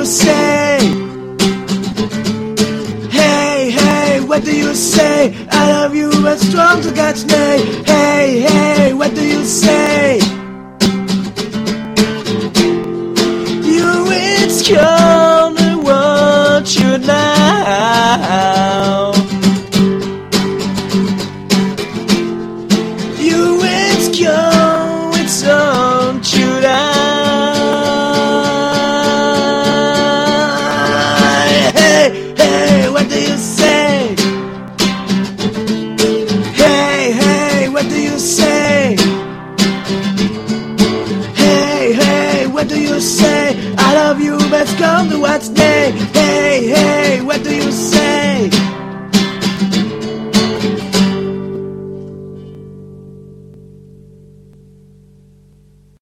say? Hey, hey, what do you say? I love you but strong to catch me. Hey, hey, what do you say? You insecure, I want you now. You insecure, it's on you now. Hey, hey, what do you say? Hey, hey, what do you say? Hey, hey, what do you say? I love you, but come to what's day. Hey, hey, what do you say?